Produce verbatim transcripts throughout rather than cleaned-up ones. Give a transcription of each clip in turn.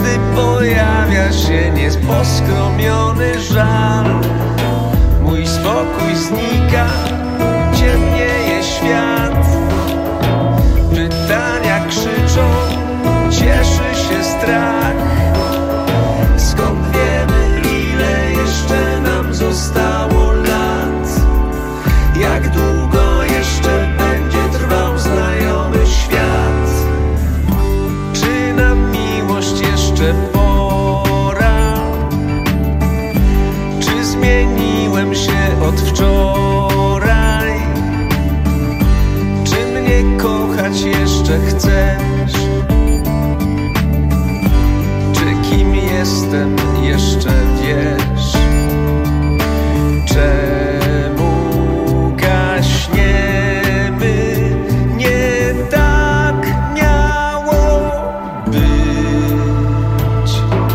gdy pojawia się nieposkromiony żal. Mój spokój znika, ciemnieje świat. Pytania krzyczą, cieszy się strach. Skąd wiemy, ile jeszcze nam zostało lat? Jak długo jeszcze będzie trwał znajomy świat? Czy na miłość jeszcze pora? Czy zmieniłem się od wczoraj? Czy mnie kochać jeszcze chcesz? Czy kim jestem jeszcze wiesz? Czemu gaśniemy? Nie tak miało być.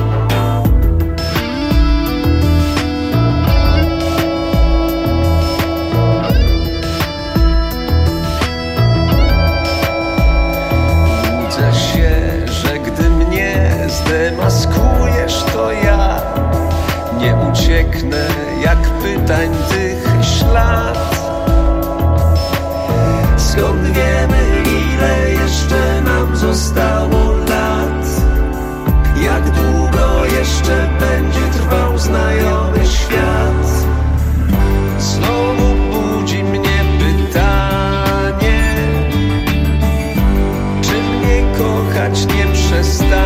Łudzę się, że gdy mnie zdemaskujesz, to ja nie ucieknę jak pytań tych ślad. Skąd wiemy, ile jeszcze nam zostało lat? Jak długo jeszcze będzie trwał znajomy świat? Znowu budzi mnie pytanie, czy mnie kochać nie przestaniesz?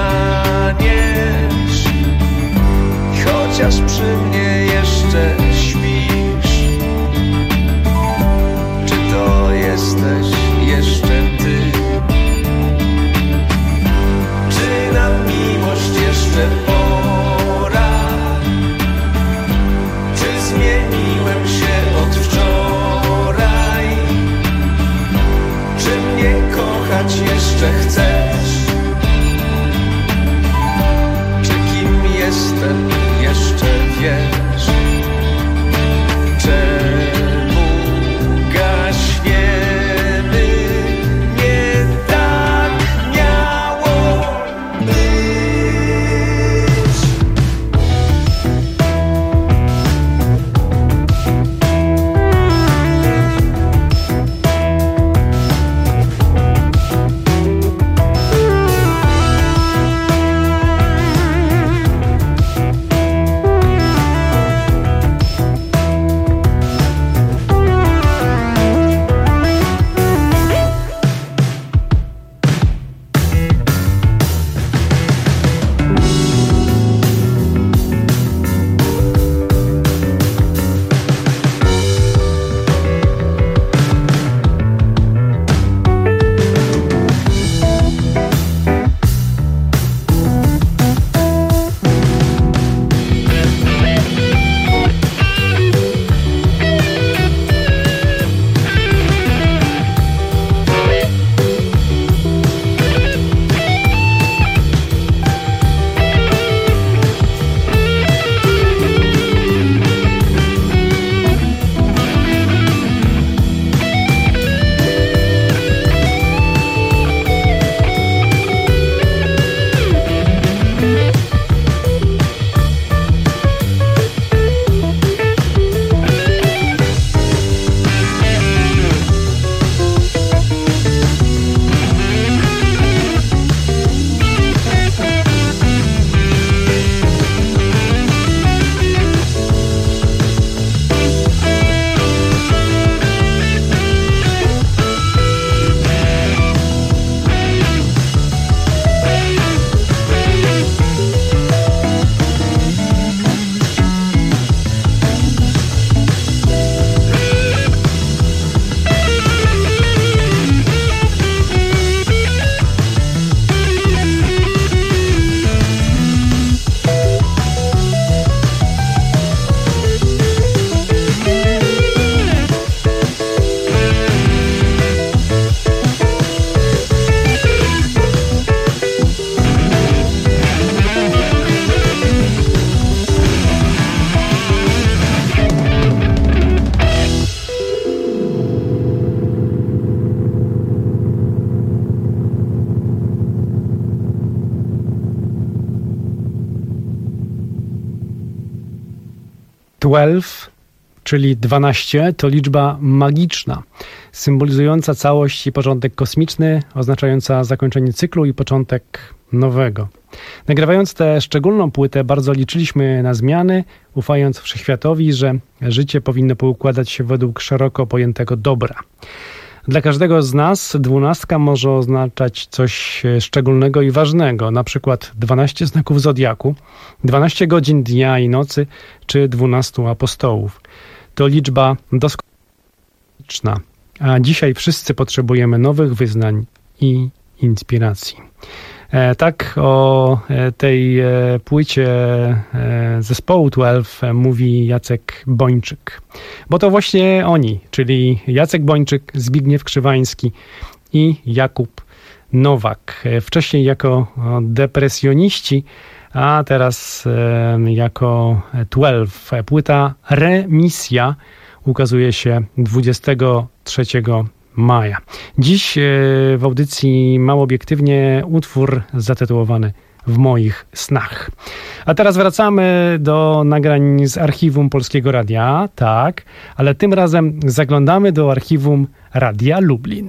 Chociaż przy mnie jeszcze śpisz. Czy to jesteś jeszcze ty? Czy na miłość jeszcze pora? Czy zmieniłem się od wczoraj? Czy mnie kochać jeszcze chcesz? Czy kim jestem jeszcze wiesz? Czemu gaśniemy? Nie tak miało być. dwanaście, czyli dwanaście, to liczba magiczna, symbolizująca całość i porządek kosmiczny, oznaczająca zakończenie cyklu i początek nowego. Nagrywając tę szczególną płytę, bardzo liczyliśmy na zmiany, ufając wszechświatowi, że życie powinno poukładać się według szeroko pojętego dobra. Dla każdego z nas dwunastka może oznaczać coś szczególnego i ważnego, na przykład dwanaście znaków zodiaku, dwanaście godzin dnia i nocy, czy dwunastu apostołów. To liczba doskonała, a dzisiaj wszyscy potrzebujemy nowych wyznań i inspiracji. E, tak o tej e, płycie e, zespołu dwanaście mówi Jacek Bończyk. Bo to właśnie oni, czyli Jacek Bończyk, Zbigniew Krzywański i Jakub Nowak. E, wcześniej jako depresjoniści, a teraz e, jako dwanaście. Płyta Remisja ukazuje się dwudziestego trzeciego maja. Dziś w audycji Mało Obiektywnie utwór zatytułowany W moich snach. A teraz wracamy do nagrań z archiwum Polskiego Radia, tak, ale tym razem zaglądamy do archiwum Radia Lublin.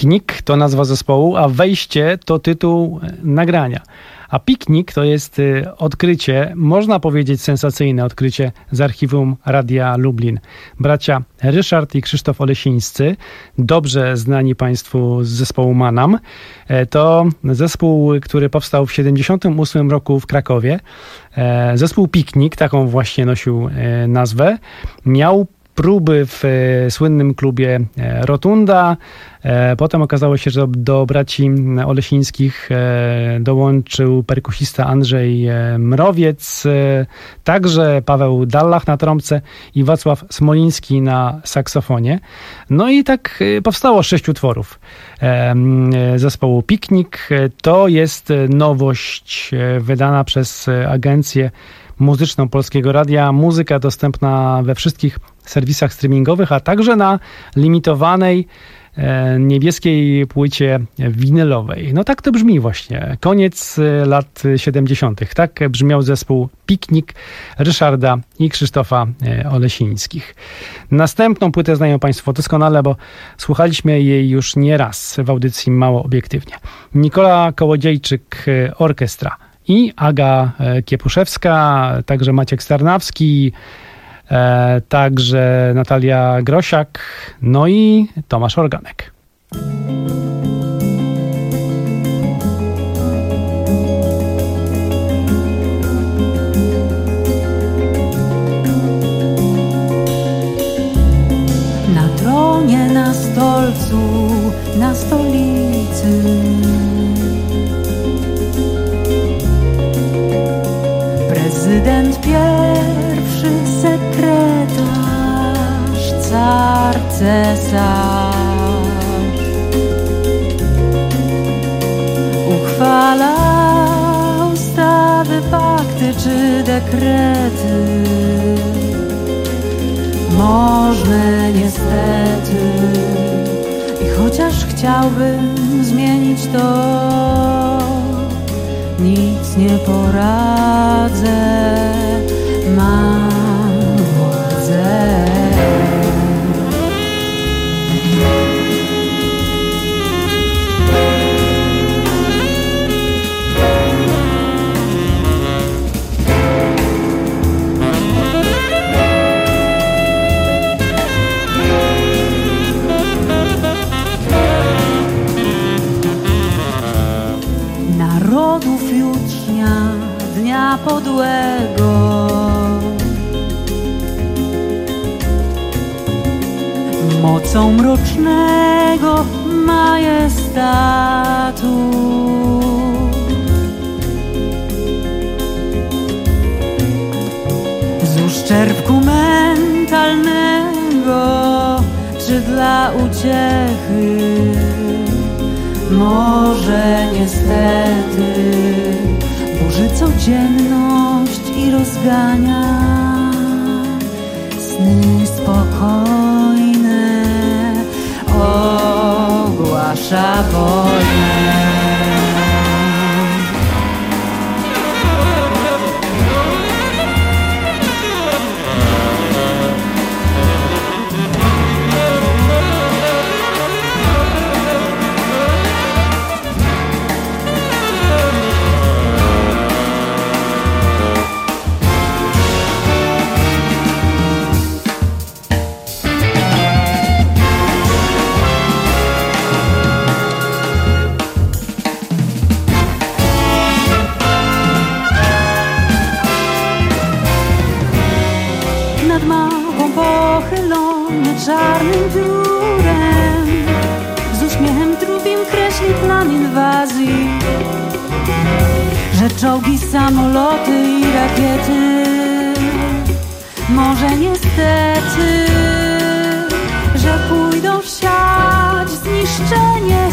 Piknik to nazwa zespołu, a Wejście to tytuł nagrania. A Piknik to jest odkrycie, można powiedzieć sensacyjne odkrycie z archiwum Radia Lublin. Bracia Ryszard i Krzysztof Olesińscy, dobrze znani Państwu z zespołu Manam, to zespół, który powstał w siedemdziesiątym ósmym roku w Krakowie. Zespół Piknik, taką właśnie nosił nazwę, miał próby w e, słynnym klubie e, Rotunda. E, potem okazało się, że do braci Olesińskich e, dołączył perkusista Andrzej e, Mrowiec, e, także Paweł Dallach na trąbce i Wacław Smoliński na saksofonie. No i tak e, powstało sześć utworów e, zespołu Piknik. E, to jest nowość e, wydana przez agencję muzyczną Polskiego Radia. Muzyka dostępna we wszystkich serwisach streamingowych, a także na limitowanej e, niebieskiej płycie winylowej. No tak to brzmi właśnie. Koniec lat siedemdziesiątych. Tak brzmiał zespół Piknik Ryszarda i Krzysztofa Olesińskich. Następną płytę znają Państwo doskonale, bo słuchaliśmy jej już nie raz w audycji Mało Obiektywnie. Nikola Kołodziejczyk Orkiestra i Aga Kiepuszewska, także Maciek Starnawski, e, także Natalia Grosiak, no i Tomasz Organek. Na tronie, na stolcu, na stolicy prezydent pierwszy, sekretarz, car, cesarz uchwala ustawy, fakty czy dekrety. Można niestety i chociaż chciałbym zmienić to, nic nie poradzę, mam władzę. Narodów jutrznia, dnia podłego, mocą mrocznego majestatu z uszczerbku mentalnego czy dla uciechy. Może niestety burzy codzienność i rozgania sny spokojne, ogłasza wojnę. Czarnym piórem z uśmiechem trupim kreśli plan inwazji, że czołgi, samoloty i rakiety może niestety, że pójdą siać zniszczenie,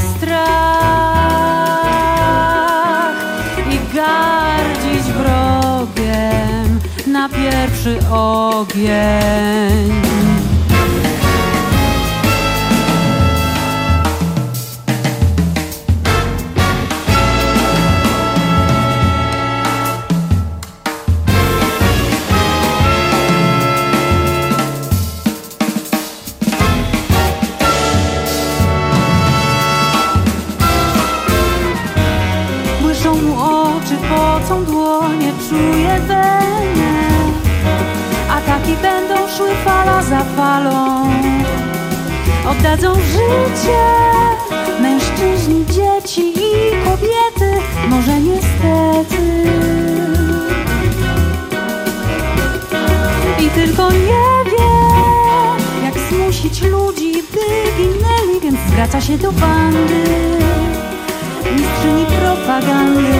strach i gardzić wrogiem na pierwszy ogień. mu oczy, pocą dłonie, czuje wenę. Ataki będą szły fala za falą. Oddadzą życie mężczyźni, dzieci i kobiety, może niestety. I tylko nie wie, jak zmusić ludzi, by ginęli, więc zwraca się do bandy, mistrzyni propagandy.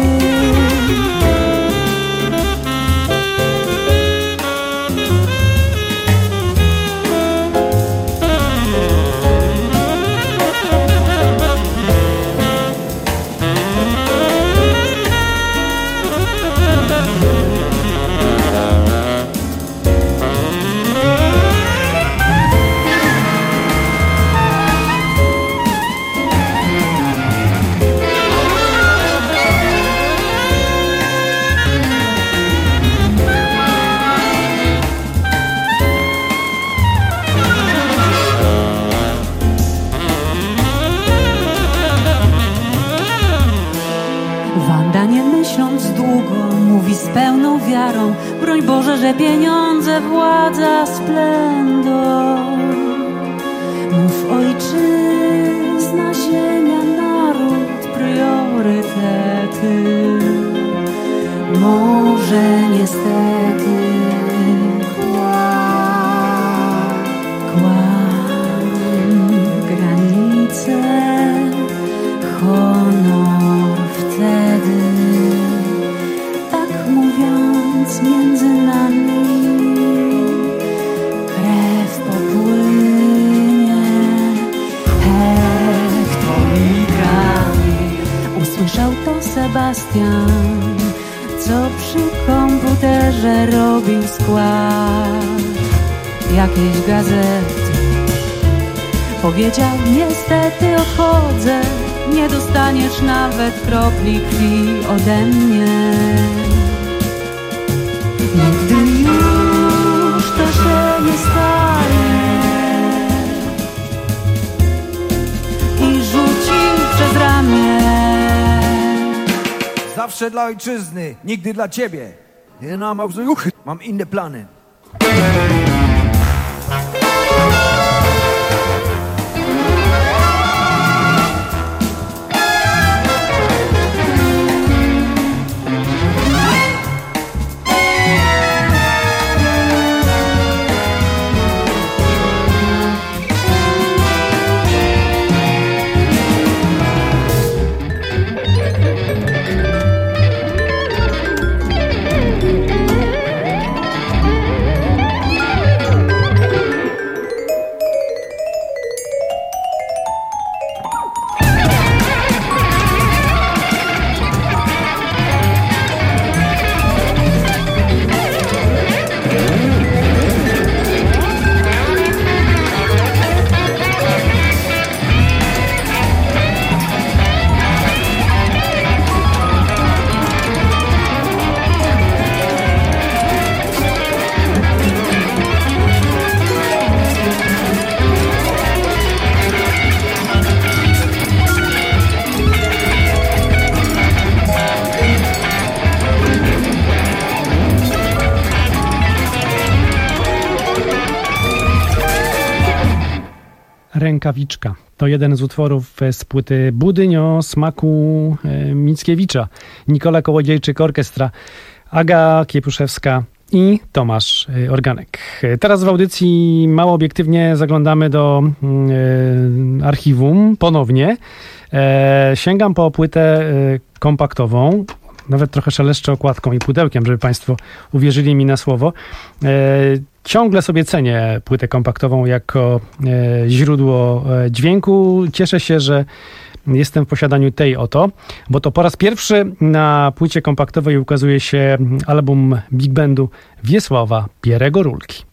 Mówi z pełną wiarą, broń Boże, że pieniądze, władza, splendor. Mów ojczyzna, ziemia, naród, priorytety. Może niestety kłam, kłam, granice, honor wtedy. Mówiąc między nami krew popłynie, hektolitrami. Usłyszał to Sebastian, co przy komputerze robił skład jakiejś gazety. Powiedział: niestety odchodzę, nie dostaniesz nawet kropli krwi ode mnie. Nigdy już to się nie stanie. I rzucił przez ramię. Zawsze dla ojczyzny, nigdy dla ciebie. Mam inne plany. Rękawiczka. To jeden z utworów z płyty Budyń o smaku Mickiewicza. Nikola Kołodziejczyk Orkiestra, Aga Kiepuszewska i Tomasz Organek. Teraz w audycji mało obiektywnie zaglądamy do e, archiwum ponownie. E, sięgam po płytę e, kompaktową. Nawet trochę szeleszczę okładką i pudełkiem, żeby Państwo uwierzyli mi na słowo. E, ciągle sobie cenię płytę kompaktową jako e, źródło e, dźwięku. Cieszę się, że jestem w posiadaniu tej oto, bo to po raz pierwszy na płycie kompaktowej ukazuje się album Big Bandu Wiesława Pierego Rulki.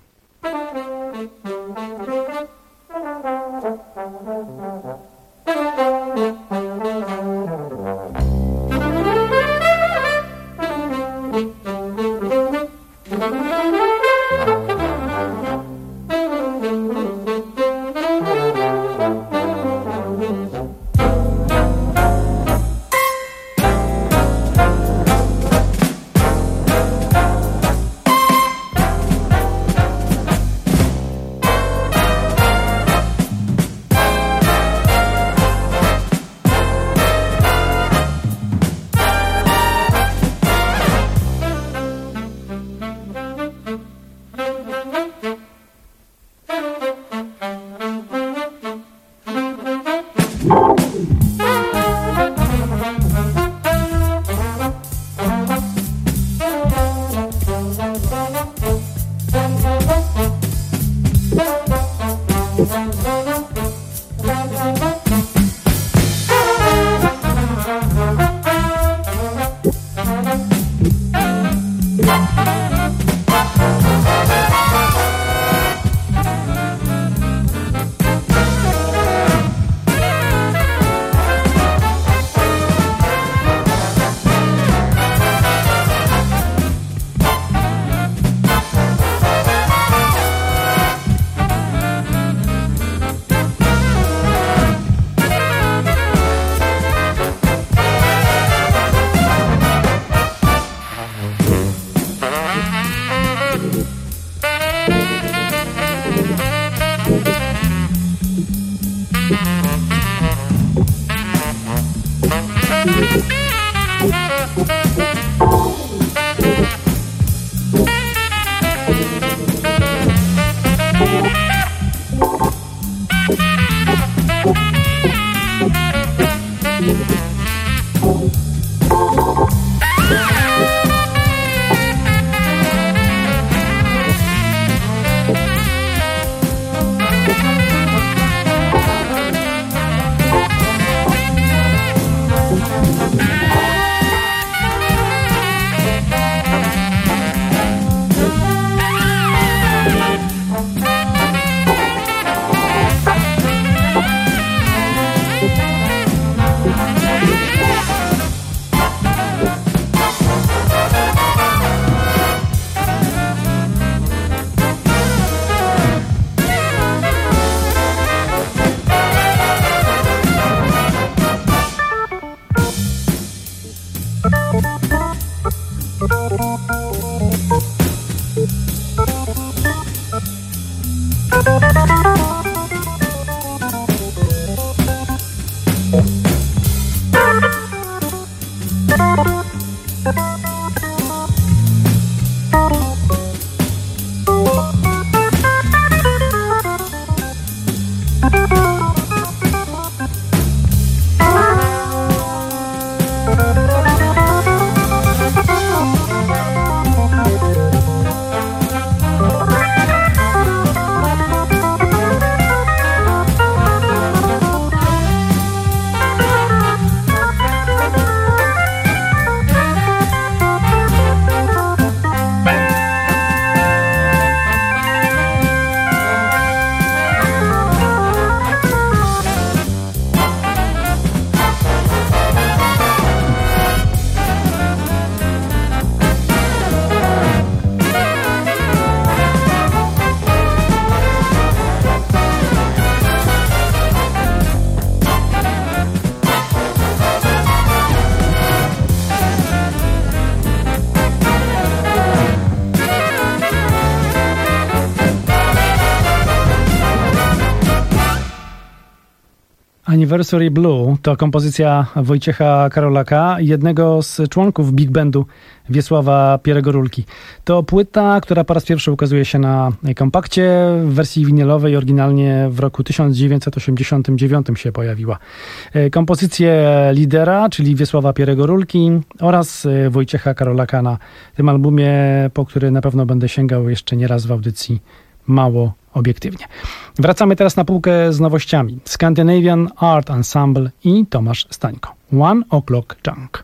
Anniversary Blue to kompozycja Wojciecha Karolaka, jednego z członków big bandu Wiesława Pierego-Rulki. To płyta, która po raz pierwszy ukazuje się na kompakcie w wersji winylowej, oryginalnie w roku tysiąc dziewięćset osiemdziesiątym dziewiątym się pojawiła. Kompozycje lidera, czyli Wiesława Pierego-Rulki oraz Wojciecha Karolaka na tym albumie, po który na pewno będę sięgał jeszcze nieraz w audycji Mało Obiektywnie. Wracamy teraz na półkę z nowościami. Scandinavian Art Ensemble i Tomasz Stańko. One O'Clock Junk.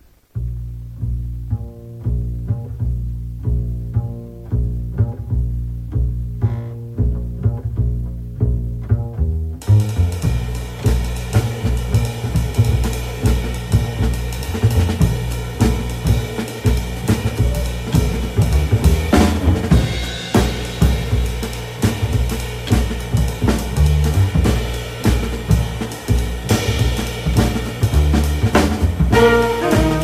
Thank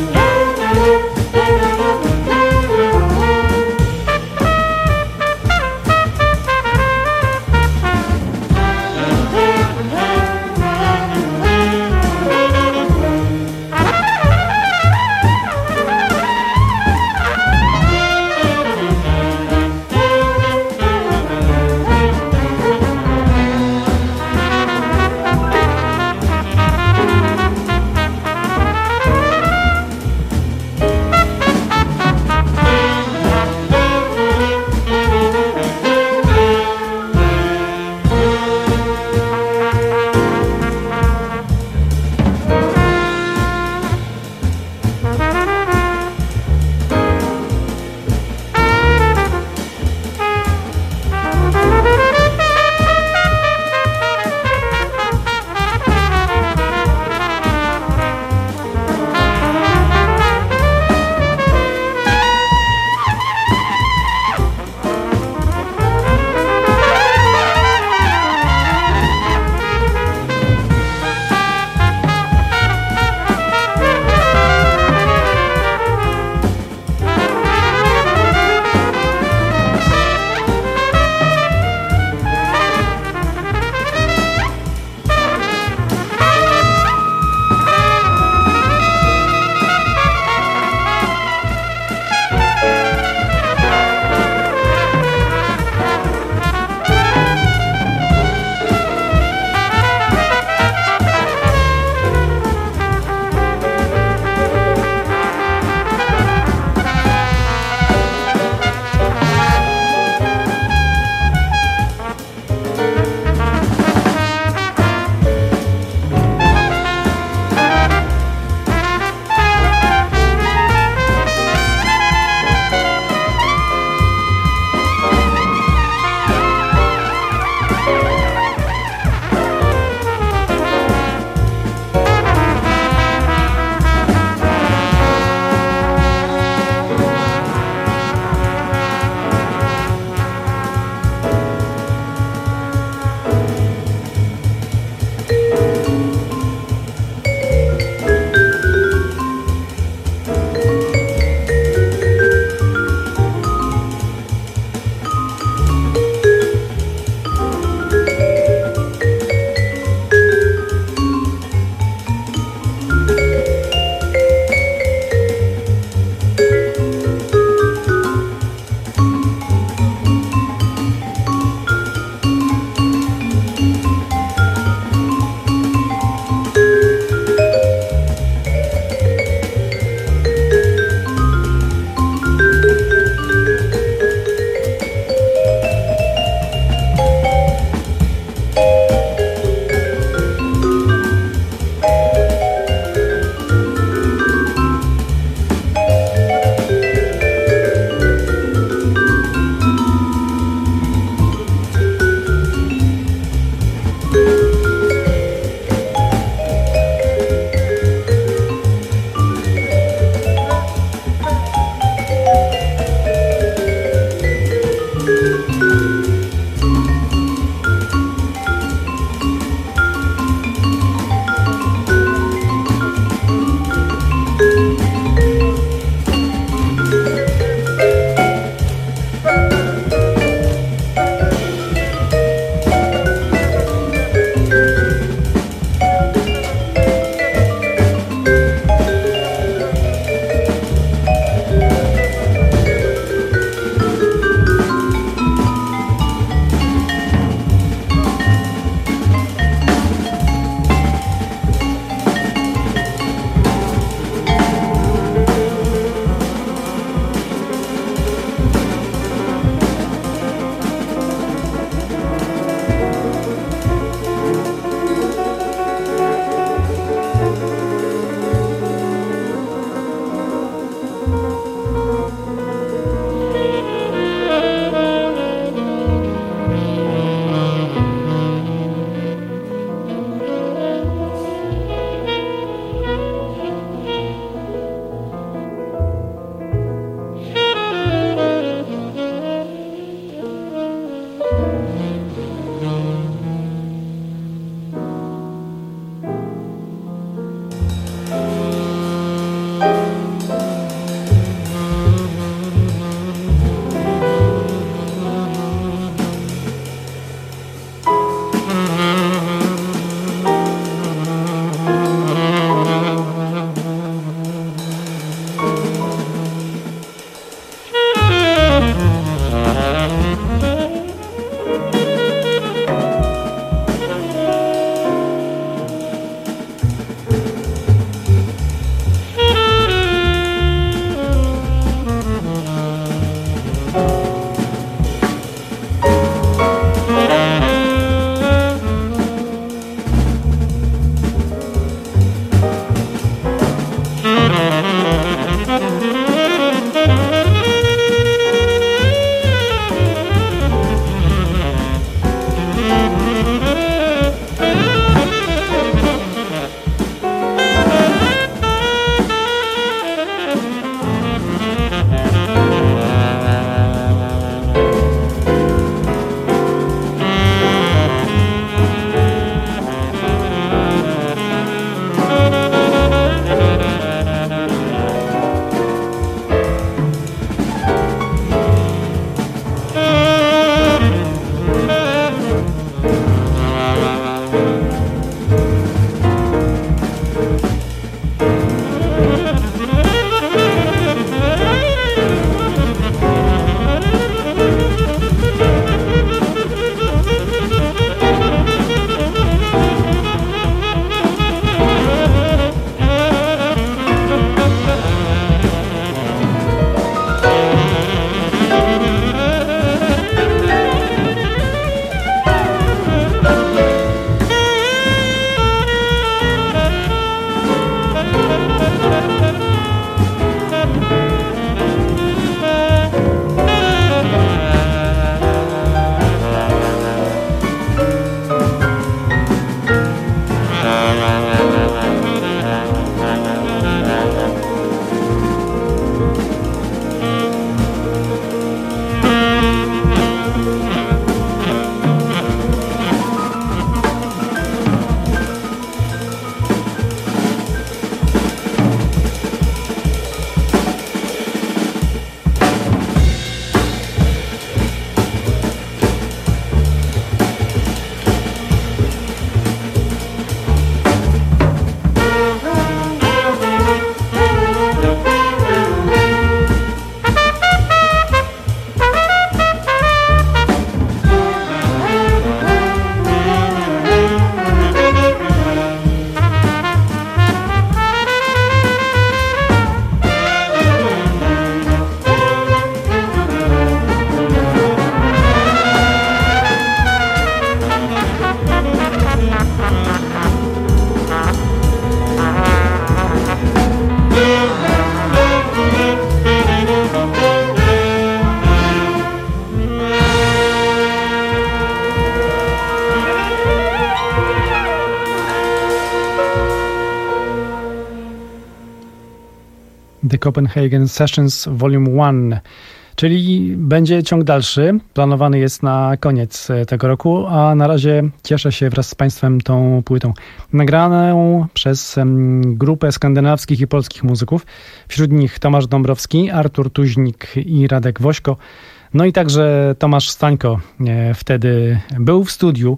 The Copenhagen Sessions Volume jeden, czyli będzie ciąg dalszy. Planowany jest na koniec tego roku, a na razie cieszę się wraz z Państwem tą płytą. Nagraną przez grupę skandynawskich i polskich muzyków. Wśród nich Tomasz Dąbrowski, Artur Tuźnik i Radek Wośko. No i także Tomasz Stańko wtedy był w studiu.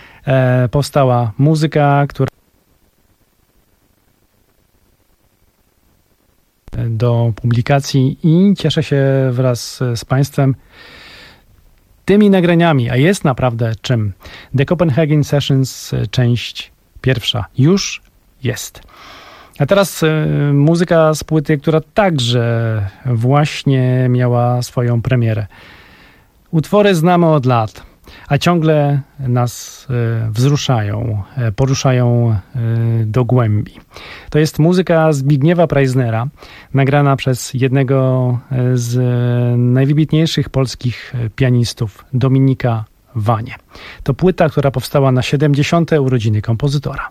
Powstała muzyka, która do publikacji i cieszę się wraz z Państwem tymi nagraniami, a jest naprawdę czym. The Copenhagen Sessions, część pierwsza, już jest. A teraz y, muzyka z płyty, która także właśnie miała swoją premierę. Utwory znamy od lat, a ciągle nas y, wzruszają, y, poruszają y, do głębi. To jest muzyka Zbigniewa Preissnera, nagrana przez jednego z najwybitniejszych polskich pianistów, Dominika Wanie. To płyta, która powstała na siedemdziesiąte urodziny kompozytora.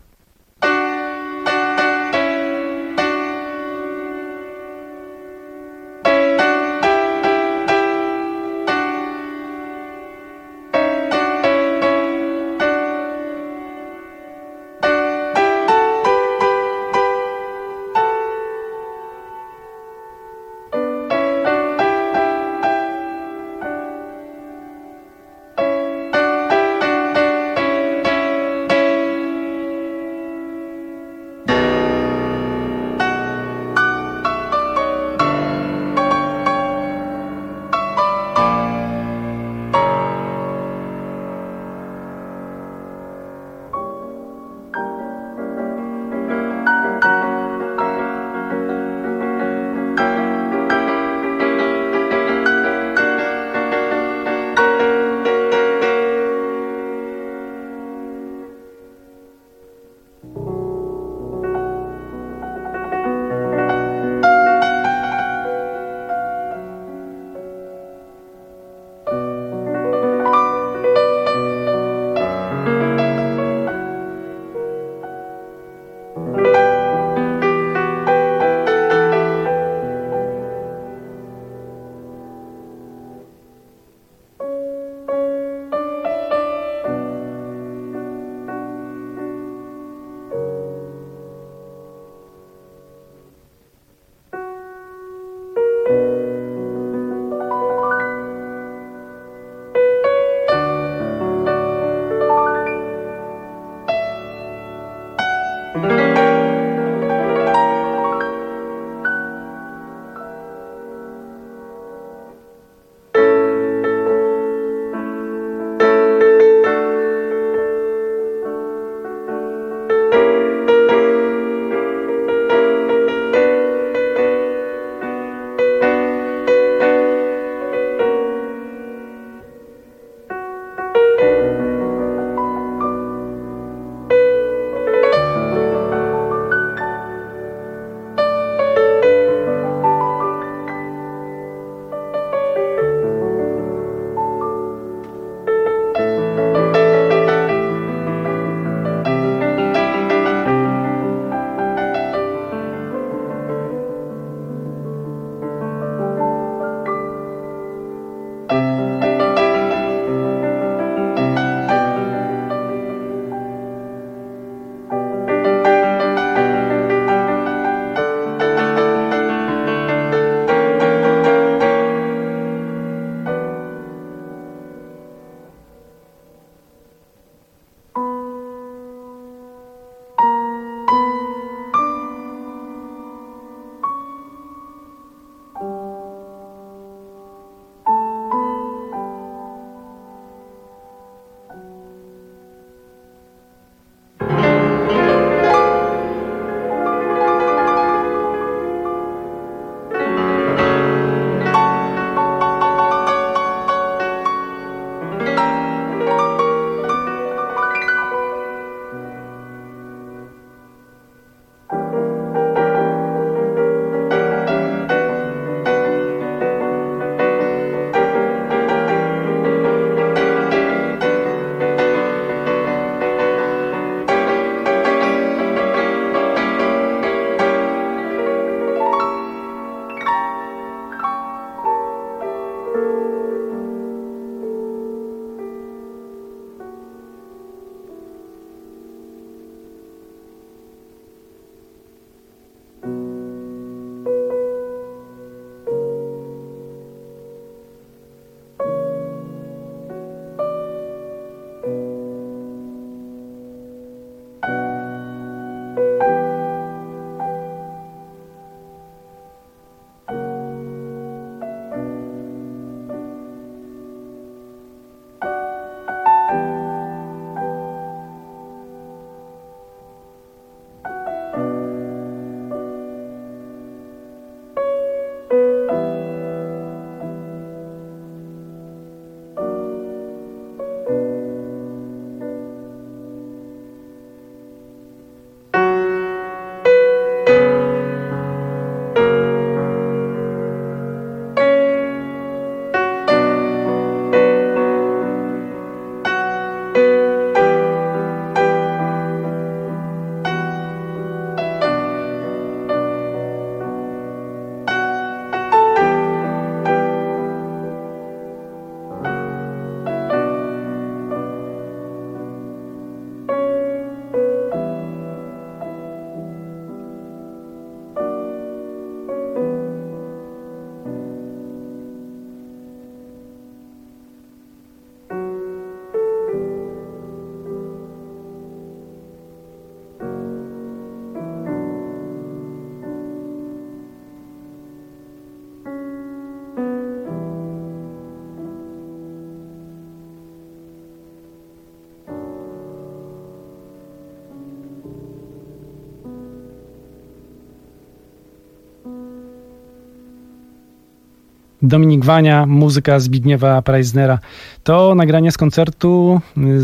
Dominik Wania, muzyka Zbigniewa Preissnera. To nagranie z koncertu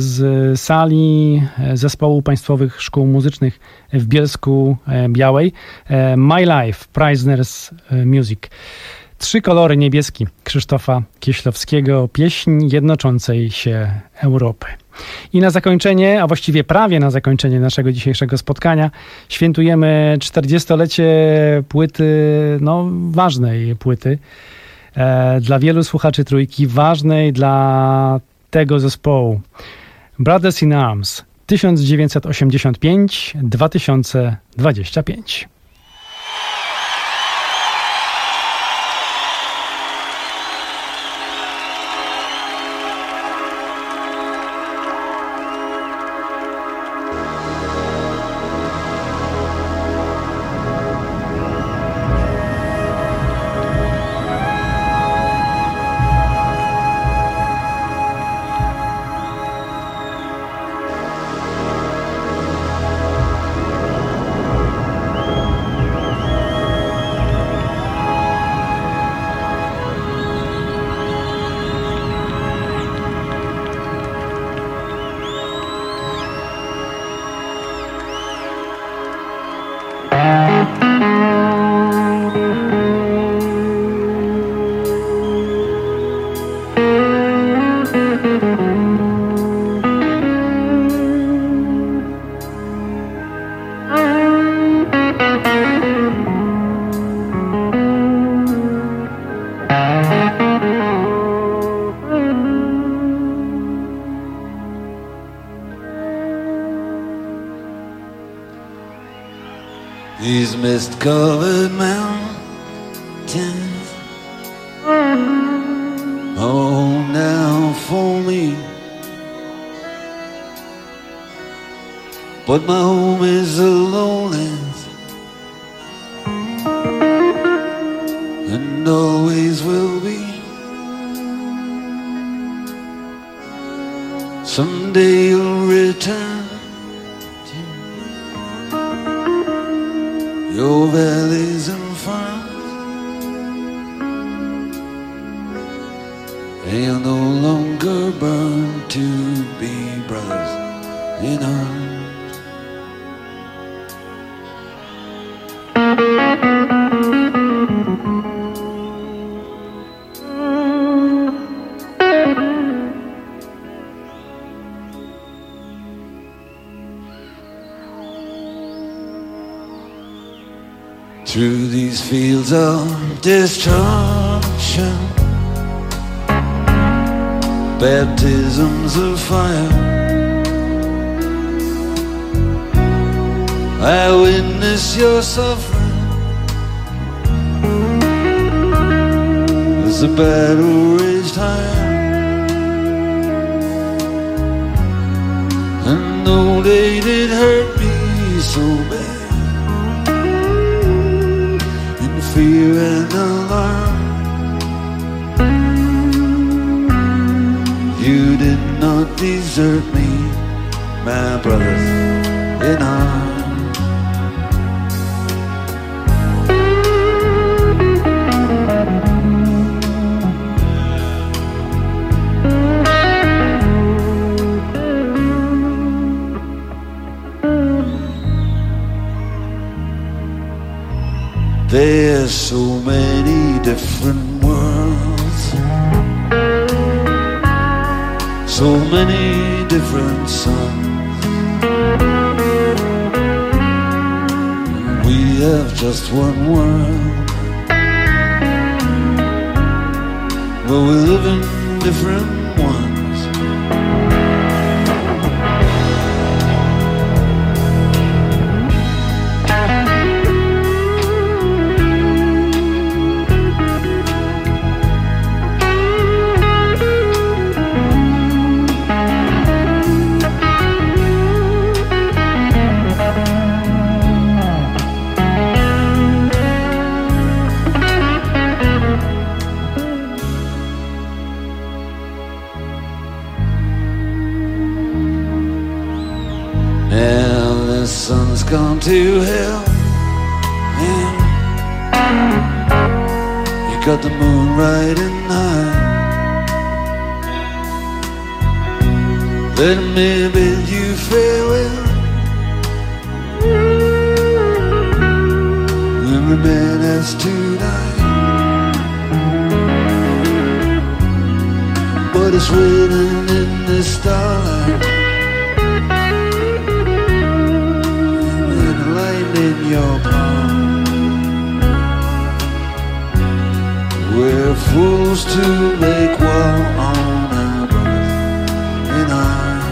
z sali Zespołu Państwowych Szkół Muzycznych w Bielsku Białej. My Life, Preissner's Music. Trzy kolory niebieski Krzysztofa Kieślowskiego, pieśń jednoczącej się Europy. I na zakończenie, a właściwie prawie na zakończenie naszego dzisiejszego spotkania, świętujemy czterdziestolecie płyty, no ważnej płyty, e, dla wielu słuchaczy Trójki, ważnej dla tego zespołu. Brothers in Arms, tysiąc dziewięćset osiemdziesiąt pięć do dwa tysiące dwudziestego piątego. These mist-covered mountains hold down for me, but my home is the lowlands and always will be. Someday you'll return your valleys and farms, and you'll no longer burn to be brothers in arms. Through these fields of destruction, baptisms of fire. I witness your suffering as the battle raged higher. And though they did hurt me so bad, in fear and alarm, you did not desert me, my brothers in arms. There's so many different worlds, so many different suns. We have just one world, but we live in different ones. Gone to hell, and you got the moon riding high. Let me bid you farewell. Every man has to die, but it's written in the starlight, in your palm. We're fools to make war on our brothers in arms.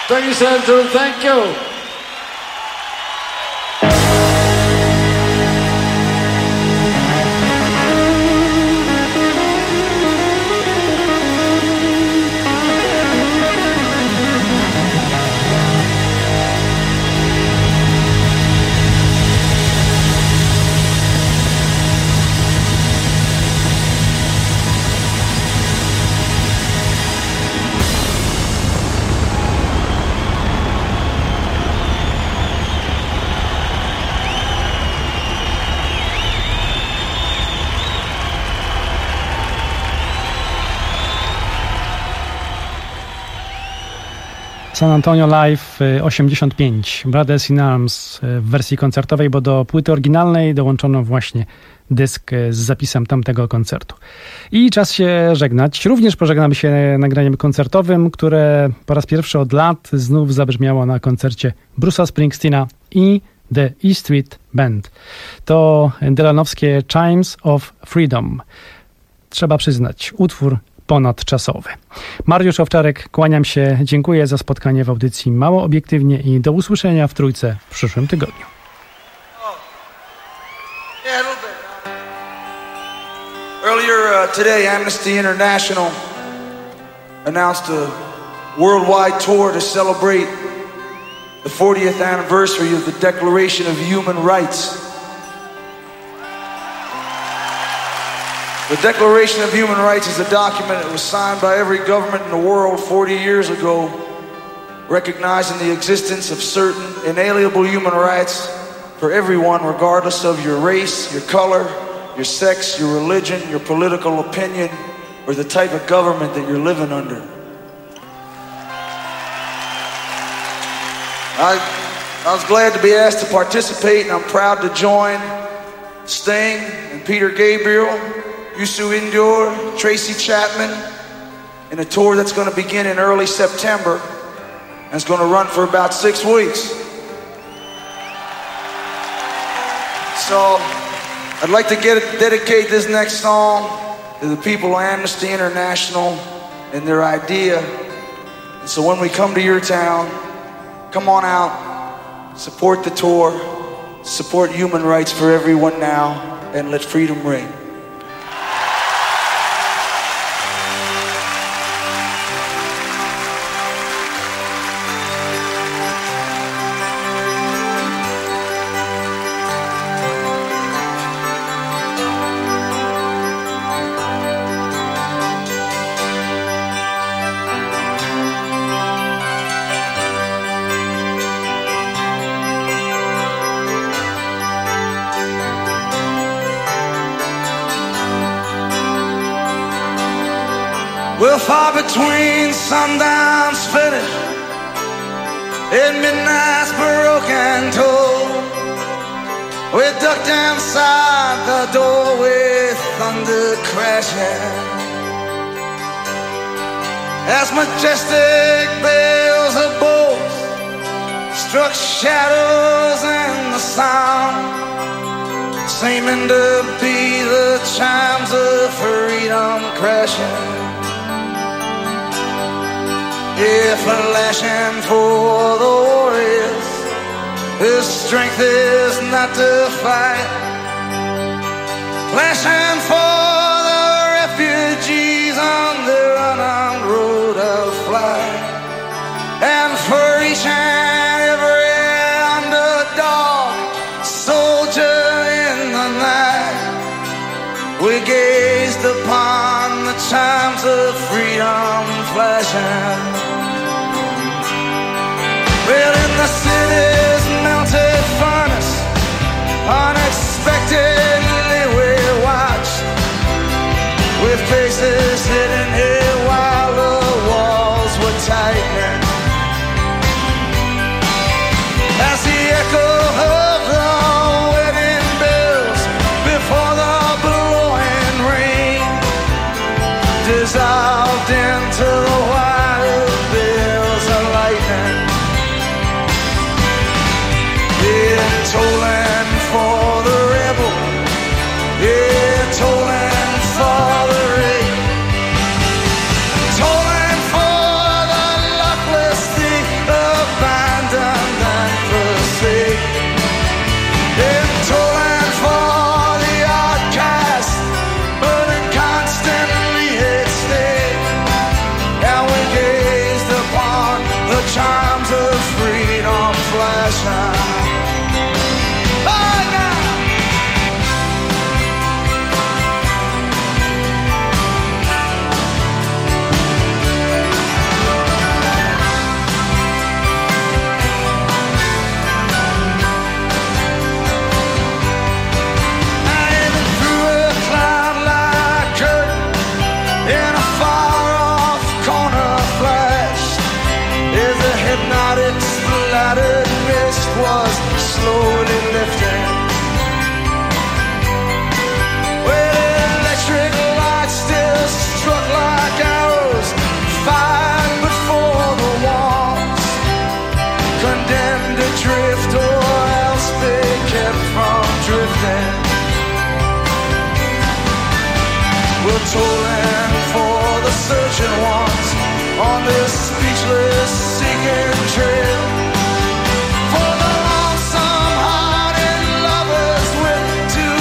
Thank you, Sandra. Thank you. San Antonio Live osiemdziesiąt pięć, Brothers in Arms w wersji koncertowej, bo do płyty oryginalnej dołączono właśnie dysk z zapisem tamtego koncertu. I czas się żegnać. Również pożegnamy się nagraniem koncertowym, które po raz pierwszy od lat znów zabrzmiało na koncercie Bruce'a Springsteena i The E Street Band. To dylanowskie Chimes of Freedom. Trzeba przyznać, utwór ponadczasowy. Mariusz Owczarek, kłaniam się, dziękuję za spotkanie w audycji Mało Obiektywnie i do usłyszenia w Trójce w przyszłym tygodniu. Earlier uh, today, Amnesty International announced a worldwide tour to celebrate the fortieth anniversary of the Declaration of Human Rights. The Declaration of Human Rights is a document that was signed by every government in the world forty years ago, recognizing the existence of certain inalienable human rights for everyone, regardless of your race, your color, your sex, your religion, your political opinion, or the type of government that you're living under. I, I was glad to be asked to participate, and I'm proud to join Sting and Peter Gabriel, Youssou N'Dour, Tracy Chapman, in a tour that's going to begin in early September and it's going to run for about six weeks. So I'd like to get, dedicate this next song to the people of Amnesty International and their idea. And so when we come to your town, come on out, support the tour, support human rights for everyone now, and let freedom ring. We're far between sundown's finish and midnight's broken toll. We ducked inside the door with thunder crashing as majestic bells of bolts struck shadows in the sound, seeming to be the chimes of freedom crashing. If flashing for the warriors, his strength is not to fight. Flashing for the refugees on their unarmed road of flight. And for each and every underdog soldier in the night, we gazed upon the chimes of freedom flashing. Well, in the city's melted furnace, unexpectedly we watched, with faces hidden here while the walls were tightening. As the echo of the wedding bells before the blowing rain dissolved into the wild bills of lightning. Yeah, tolling for the rebel, yeah, tolling for the rape. We're tolling for the searching ones on this speechless seeking trail. For the lonesome hearted lovers with two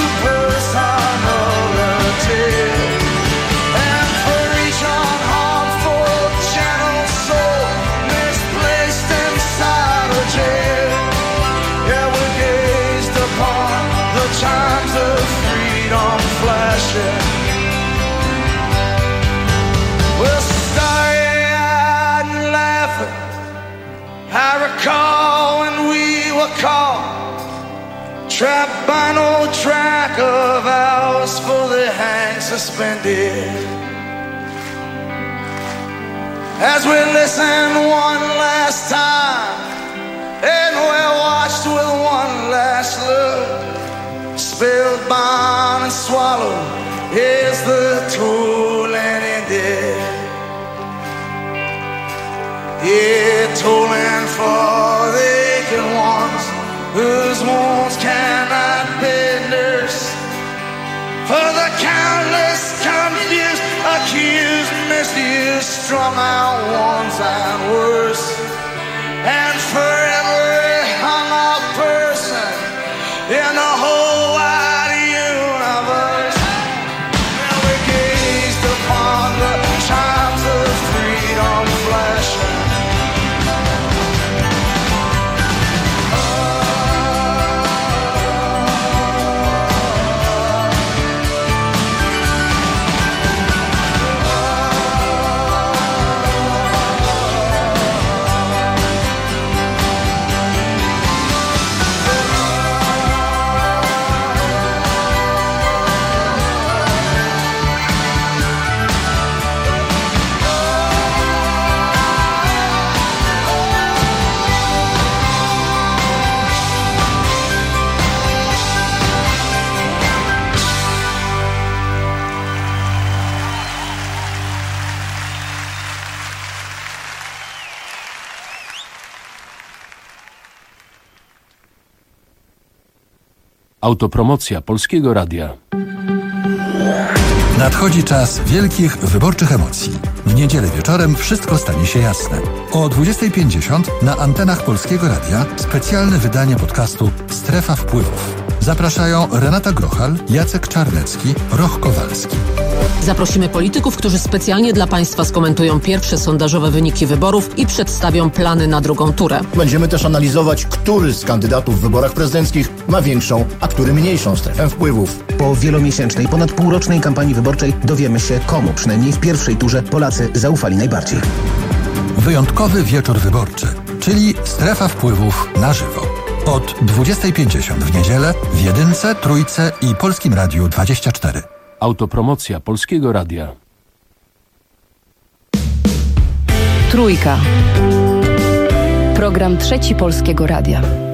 personalities, and for each unharmful gentle soul misplaced inside a jail. Yeah, we gazed upon the chimes of freedom flashing. We're starry-eyed and laughing. I recall when we were caught, trapped by no track of ours, fully hang suspended. As we listened one last time, and we're watched with one last look, spellbound and swallowed is the tolling ended. Yeah, tolling for the aching ones whose wounds cannot be nursed, for the countless confused, accused, misused, strung out ones and worse, and for every hung up person in the whole wide universe. Well, we gazed upon the chimes of freedom flashing. Autopromocja Polskiego Radia. Nadchodzi czas wielkich wyborczych emocji. W niedzielę wieczorem wszystko stanie się jasne. O dwudziestej pięćdziesiąt na antenach Polskiego Radia specjalne wydanie podcastu Strefa Wpływów. Zapraszają Renata Grochal, Jacek Czarnecki, Roch Kowalski. Zaprosimy polityków, którzy specjalnie dla Państwa skomentują pierwsze sondażowe wyniki wyborów i przedstawią plany na drugą turę. Będziemy też analizować, który z kandydatów w wyborach prezydenckich ma większą, a który mniejszą strefę wpływów. Po wielomiesięcznej, ponad półrocznej kampanii wyborczej dowiemy się, komu przynajmniej w pierwszej turze Polacy zaufali najbardziej. Wyjątkowy wieczór wyborczy, czyli Strefa Wpływów na żywo. Od dwudziestej pięćdziesiąt w niedzielę w Jedynce, Trójce i Polskim Radiu dwadzieścia cztery. Autopromocja Polskiego Radia. Trójka. Program Trzeci Polskiego Radia.